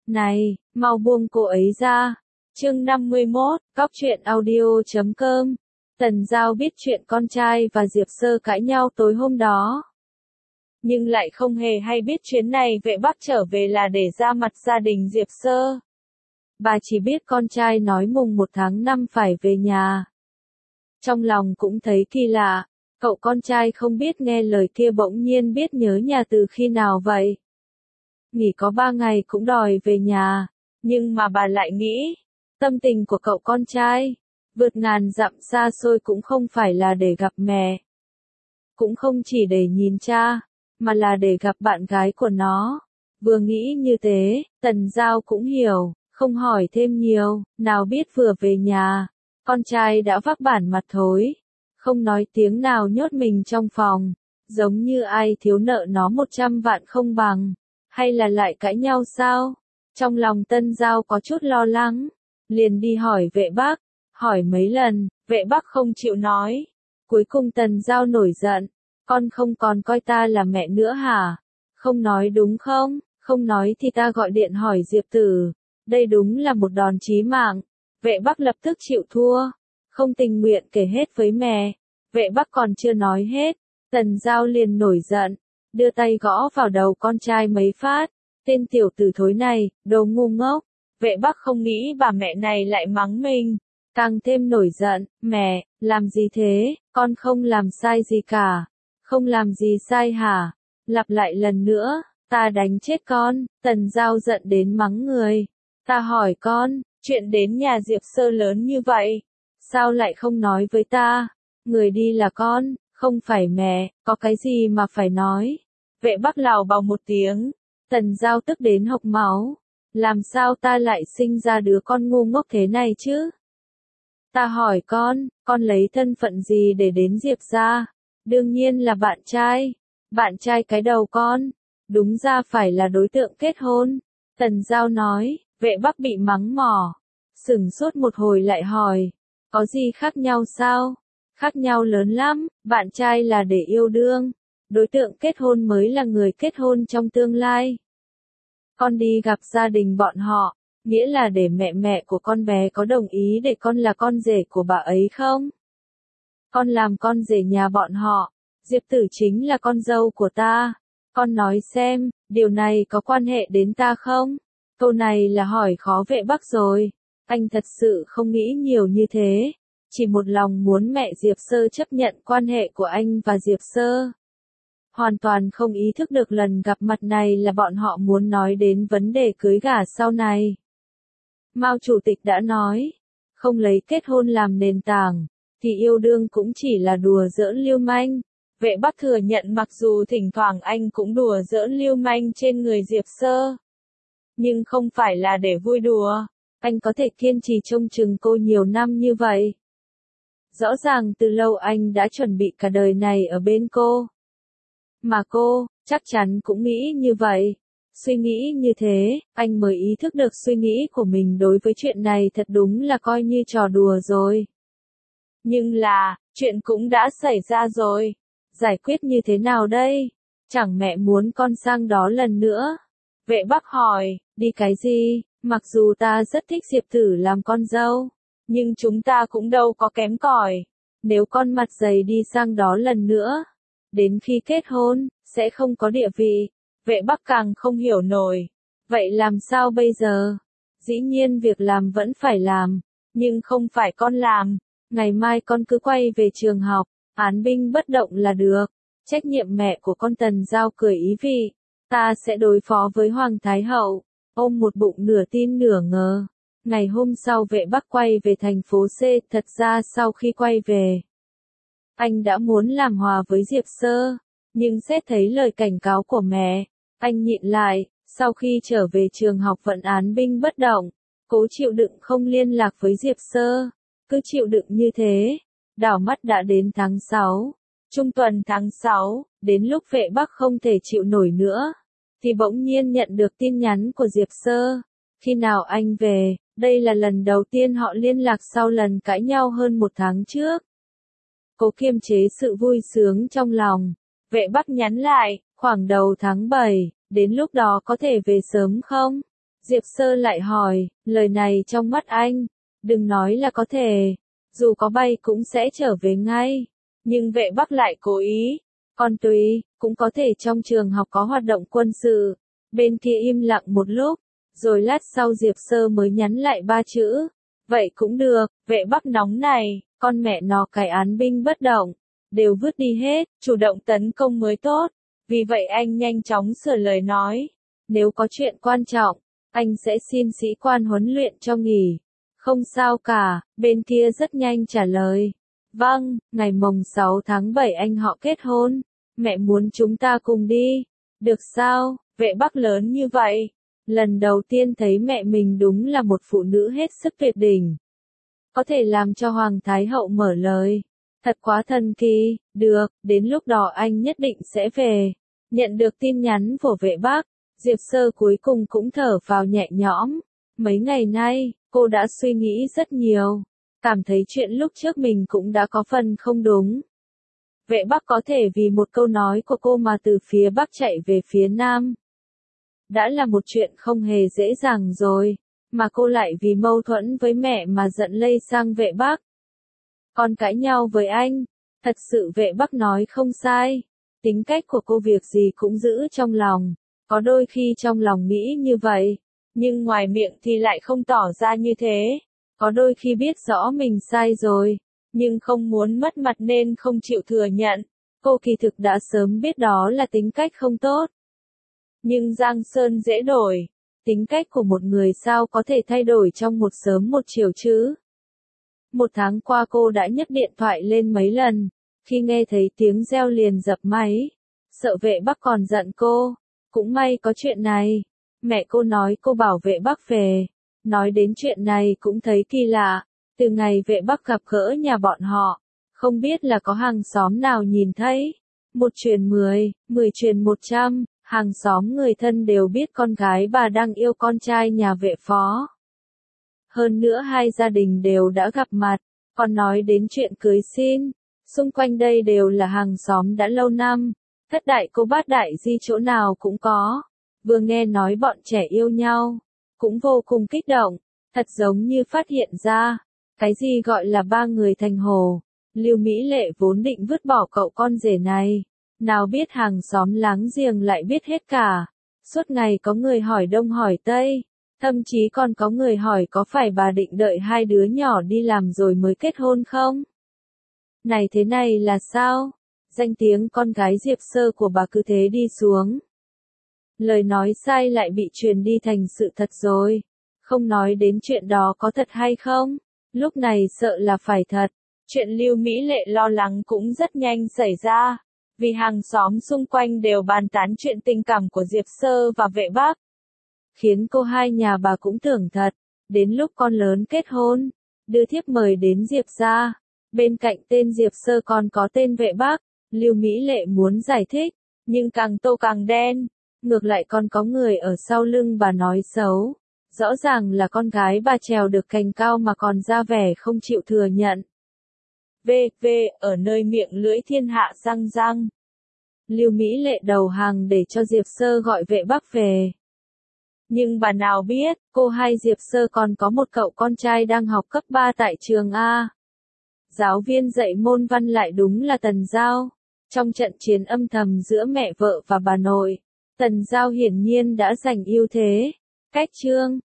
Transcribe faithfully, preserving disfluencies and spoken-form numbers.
Này, mau buông cô ấy ra. Chương năm mươi mốt, cóc truyện audio chấm com. Tần Giao biết chuyện con trai và Diệp Sơ cãi nhau tối hôm đó. Nhưng lại không hề hay biết chuyến này Vệ Bắc trở về là để ra mặt gia đình Diệp Sơ. Bà chỉ biết con trai nói mùng một tháng năm phải về nhà. Trong lòng cũng thấy kỳ lạ, cậu con trai không biết nghe lời kia bỗng nhiên biết nhớ nhà từ khi nào vậy. Nghỉ có ba ngày cũng đòi về nhà, nhưng mà bà lại nghĩ, tâm tình của cậu con trai, vượt ngàn dặm xa xôi cũng không phải là để gặp mẹ. Cũng không chỉ để nhìn cha, mà là để gặp bạn gái của nó. Vừa nghĩ như thế, Tần Giao cũng hiểu, không hỏi thêm nhiều, nào biết vừa về nhà, con trai đã vác bản mặt thối, không nói tiếng nào nhốt mình trong phòng, giống như ai thiếu nợ nó một trăm vạn không bằng, hay là lại cãi nhau sao? Trong lòng Tần Giao có chút lo lắng, liền đi hỏi Vệ Bắc, hỏi mấy lần, Vệ Bắc không chịu nói. Cuối cùng Tần Giao nổi giận, con không còn coi ta là mẹ nữa hả? Không nói đúng không? Không nói thì ta gọi điện hỏi Diệp Tử. Đây đúng là một đòn chí mạng. Vệ Bắc lập tức chịu thua, không tình nguyện kể hết với mẹ. Vệ Bắc còn chưa nói hết, Tần Giao liền nổi giận, đưa tay gõ vào đầu con trai mấy phát. Tên tiểu tử thối này, đồ ngu ngốc. Vệ Bắc không nghĩ bà mẹ này lại mắng mình, càng thêm nổi giận. Mẹ, làm gì thế? Con không làm sai gì cả. Không làm gì sai hả? Lặp lại lần nữa, ta đánh chết con. Tần Giao giận đến mắng người. Ta hỏi con, chuyện đến nhà Diệp Sơ lớn như vậy, sao lại không nói với ta? Người đi là con, không phải mẹ, có cái gì mà phải nói? Vệ Bắc lào bào một tiếng, Tần Giao tức đến hộc máu. Làm sao ta lại sinh ra đứa con ngu ngốc thế này chứ? Ta hỏi con, con lấy thân phận gì để đến Diệp gia? Đương nhiên là bạn trai. Bạn trai cái đầu con, đúng ra phải là đối tượng kết hôn. Tần Giao nói. Vệ Bắc bị mắng mỏ, sửng sốt một hồi lại hỏi, có gì khác nhau sao? Khác nhau lớn lắm, bạn trai là để yêu đương, đối tượng kết hôn mới là người kết hôn trong tương lai. Con đi gặp gia đình bọn họ, nghĩa là để mẹ mẹ của con bé có đồng ý để con là con rể của bà ấy không? Con làm con rể nhà bọn họ, Diệp Tử chính là con dâu của ta. Con nói xem, điều này có quan hệ đến ta không? Câu này là hỏi khó Vệ Bắc rồi. Anh thật sự không nghĩ nhiều như thế. Chỉ một lòng muốn mẹ Diệp Sơ chấp nhận quan hệ của anh và Diệp Sơ. Hoàn toàn không ý thức được lần gặp mặt này là bọn họ muốn nói đến vấn đề cưới gả sau này. Mao Chủ tịch đã nói, không lấy kết hôn làm nền tảng, thì yêu đương cũng chỉ là đùa giỡn lưu manh. Vệ Bắc thừa nhận mặc dù thỉnh thoảng anh cũng đùa giỡn lưu manh trên người Diệp Sơ. Nhưng không phải là để vui đùa, anh có thể kiên trì trông chừng cô nhiều năm như vậy. Rõ ràng từ lâu anh đã chuẩn bị cả đời này ở bên cô. Mà cô, chắc chắn cũng nghĩ như vậy. Suy nghĩ như thế, anh mới ý thức được suy nghĩ của mình đối với chuyện này thật đúng là coi như trò đùa rồi. Nhưng là, chuyện cũng đã xảy ra rồi. Giải quyết như thế nào đây? Chẳng mẹ muốn con sang đó lần nữa. Vệ Bắc hỏi, đi cái gì? Mặc dù ta rất thích Diệp Tử làm con dâu, nhưng chúng ta cũng đâu có kém cỏi. Nếu con mặt dày đi sang đó lần nữa, đến khi kết hôn, sẽ không có địa vị. Vệ Bắc càng không hiểu nổi. Vậy làm sao bây giờ? Dĩ nhiên việc làm vẫn phải làm, nhưng không phải con làm. Ngày mai con cứ quay về trường học, án binh bất động là được. Trách nhiệm mẹ của con. Tần Giao cười ý vị. Ta sẽ đối phó với Hoàng Thái Hậu. Ôm một bụng nửa tin nửa ngờ. Ngày hôm sau Vệ Bắc quay về thành phố C. Thật ra sau khi quay về, anh đã muốn làm hòa với Diệp Sơ. Nhưng xét thấy lời cảnh cáo của mẹ, anh nhịn lại. Sau khi trở về trường học vẫn án binh bất động, cố chịu đựng không liên lạc với Diệp Sơ. Cứ chịu đựng như thế. Đảo mắt đã đến tháng sáu. Trung tuần tháng sáu, đến lúc Vệ Bắc không thể chịu nổi nữa, thì bỗng nhiên nhận được tin nhắn của Diệp Sơ. Khi nào anh về? Đây là lần đầu tiên họ liên lạc sau lần cãi nhau hơn một tháng trước. Cố kiềm chế sự vui sướng trong lòng. Vệ Bắc nhắn lại, khoảng đầu tháng bảy, đến lúc đó có thể về sớm không? Diệp Sơ lại hỏi, lời này trong mắt anh, đừng nói là có thể, dù có bay cũng sẽ trở về ngay. Nhưng Vệ Bắc lại cố ý, còn tùy, cũng có thể trong trường học có hoạt động quân sự. Bên kia im lặng một lúc, rồi lát sau Diệp Sơ mới nhắn lại ba chữ. Vậy cũng được, Vệ Bắc nóng này, con mẹ nó cái án binh bất động, đều vứt đi hết, chủ động tấn công mới tốt. Vì vậy anh nhanh chóng sửa lời nói, nếu có chuyện quan trọng, anh sẽ xin sĩ quan huấn luyện cho nghỉ. Không sao cả, bên kia rất nhanh trả lời. Vâng, ngày mồng sáu tháng bảy anh họ kết hôn, mẹ muốn chúng ta cùng đi. Được sao, Vệ Bắc lớn như vậy. Lần đầu tiên thấy mẹ mình đúng là một phụ nữ hết sức tuyệt đỉnh. Có thể làm cho Hoàng Thái Hậu mở lời. Thật quá thần kỳ, được, đến lúc đó anh nhất định sẽ về. Nhận được tin nhắn của Vệ Bắc, Diệp Sơ cuối cùng cũng thở vào nhẹ nhõm. Mấy ngày nay, cô đã suy nghĩ rất nhiều. Cảm thấy chuyện lúc trước mình cũng đã có phần không đúng. Vệ Bắc có thể vì một câu nói của cô mà từ phía Bắc chạy về phía Nam. Đã là một chuyện không hề dễ dàng rồi, mà cô lại vì mâu thuẫn với mẹ mà giận lây sang Vệ Bắc. Còn cãi nhau với anh, thật sự Vệ Bắc nói không sai. Tính cách của cô việc gì cũng giữ trong lòng, có đôi khi trong lòng nghĩ như vậy, nhưng ngoài miệng thì lại không tỏ ra như thế. Có đôi khi biết rõ mình sai rồi, nhưng không muốn mất mặt nên không chịu thừa nhận. Cô kỳ thực đã sớm biết đó là tính cách không tốt. Nhưng Giang Sơn dễ đổi, tính cách của một người sao có thể thay đổi trong một sớm một chiều chứ. Một tháng qua cô đã nhấc điện thoại lên mấy lần, khi nghe thấy tiếng reo liền dập máy, sợ Vệ Bắc còn giận cô. Cũng may có chuyện này, mẹ cô nói cô bảo Vệ Bắc về. Nói đến chuyện này cũng thấy kỳ lạ, từ ngày Vệ Bắc gặp gỡ nhà bọn họ, không biết là có hàng xóm nào nhìn thấy. Một truyền mười, mười truyền một trăm, hàng xóm người thân đều biết con gái bà đang yêu con trai nhà Vệ phó. Hơn nữa hai gia đình đều đã gặp mặt, còn nói đến chuyện cưới xin, xung quanh đây đều là hàng xóm đã lâu năm, thất đại cô bát đại di chỗ nào cũng có. Vừa nghe nói bọn trẻ yêu nhau, cũng vô cùng kích động, thật giống như phát hiện ra, cái gì gọi là ba người thành hồ. Lưu Mỹ Lệ vốn định vứt bỏ cậu con rể này, nào biết hàng xóm láng giềng lại biết hết cả. Suốt ngày có người hỏi đông hỏi tây, thậm chí còn có người hỏi có phải bà định đợi hai đứa nhỏ đi làm rồi mới kết hôn không? Này thế này là sao? Danh tiếng con gái Diệp Sơ của bà cứ thế đi xuống. Lời nói sai lại bị truyền đi thành sự thật rồi. Không nói đến chuyện đó có thật hay không, lúc này sợ là phải thật. Chuyện Lưu Mỹ Lệ lo lắng cũng rất nhanh xảy ra, vì hàng xóm xung quanh đều bàn tán chuyện tình cảm của Diệp Sơ và Vệ Bắc. Khiến cô hai nhà bà cũng tưởng thật, đến lúc con lớn kết hôn, đưa thiếp mời đến Diệp gia. Bên cạnh tên Diệp Sơ còn có tên Vệ Bắc. Lưu Mỹ Lệ muốn giải thích, nhưng càng tô càng đen. Ngược lại còn có người ở sau lưng bà nói xấu. Rõ ràng là con gái bà trèo được cành cao mà còn ra vẻ không chịu thừa nhận. V. V. Ở nơi miệng lưỡi thiên hạ răng răng. Lưu Mỹ Lệ đầu hàng để cho Diệp Sơ gọi Vệ Bắc về. Nhưng bà nào biết, cô hai Diệp Sơ còn có một cậu con trai đang học cấp ba tại trường A. Giáo viên dạy môn văn lại đúng là Tần Giao. Trong trận chiến âm thầm giữa mẹ vợ và bà nội, Tần Giao hiển nhiên đã giành ưu thế. Cách chương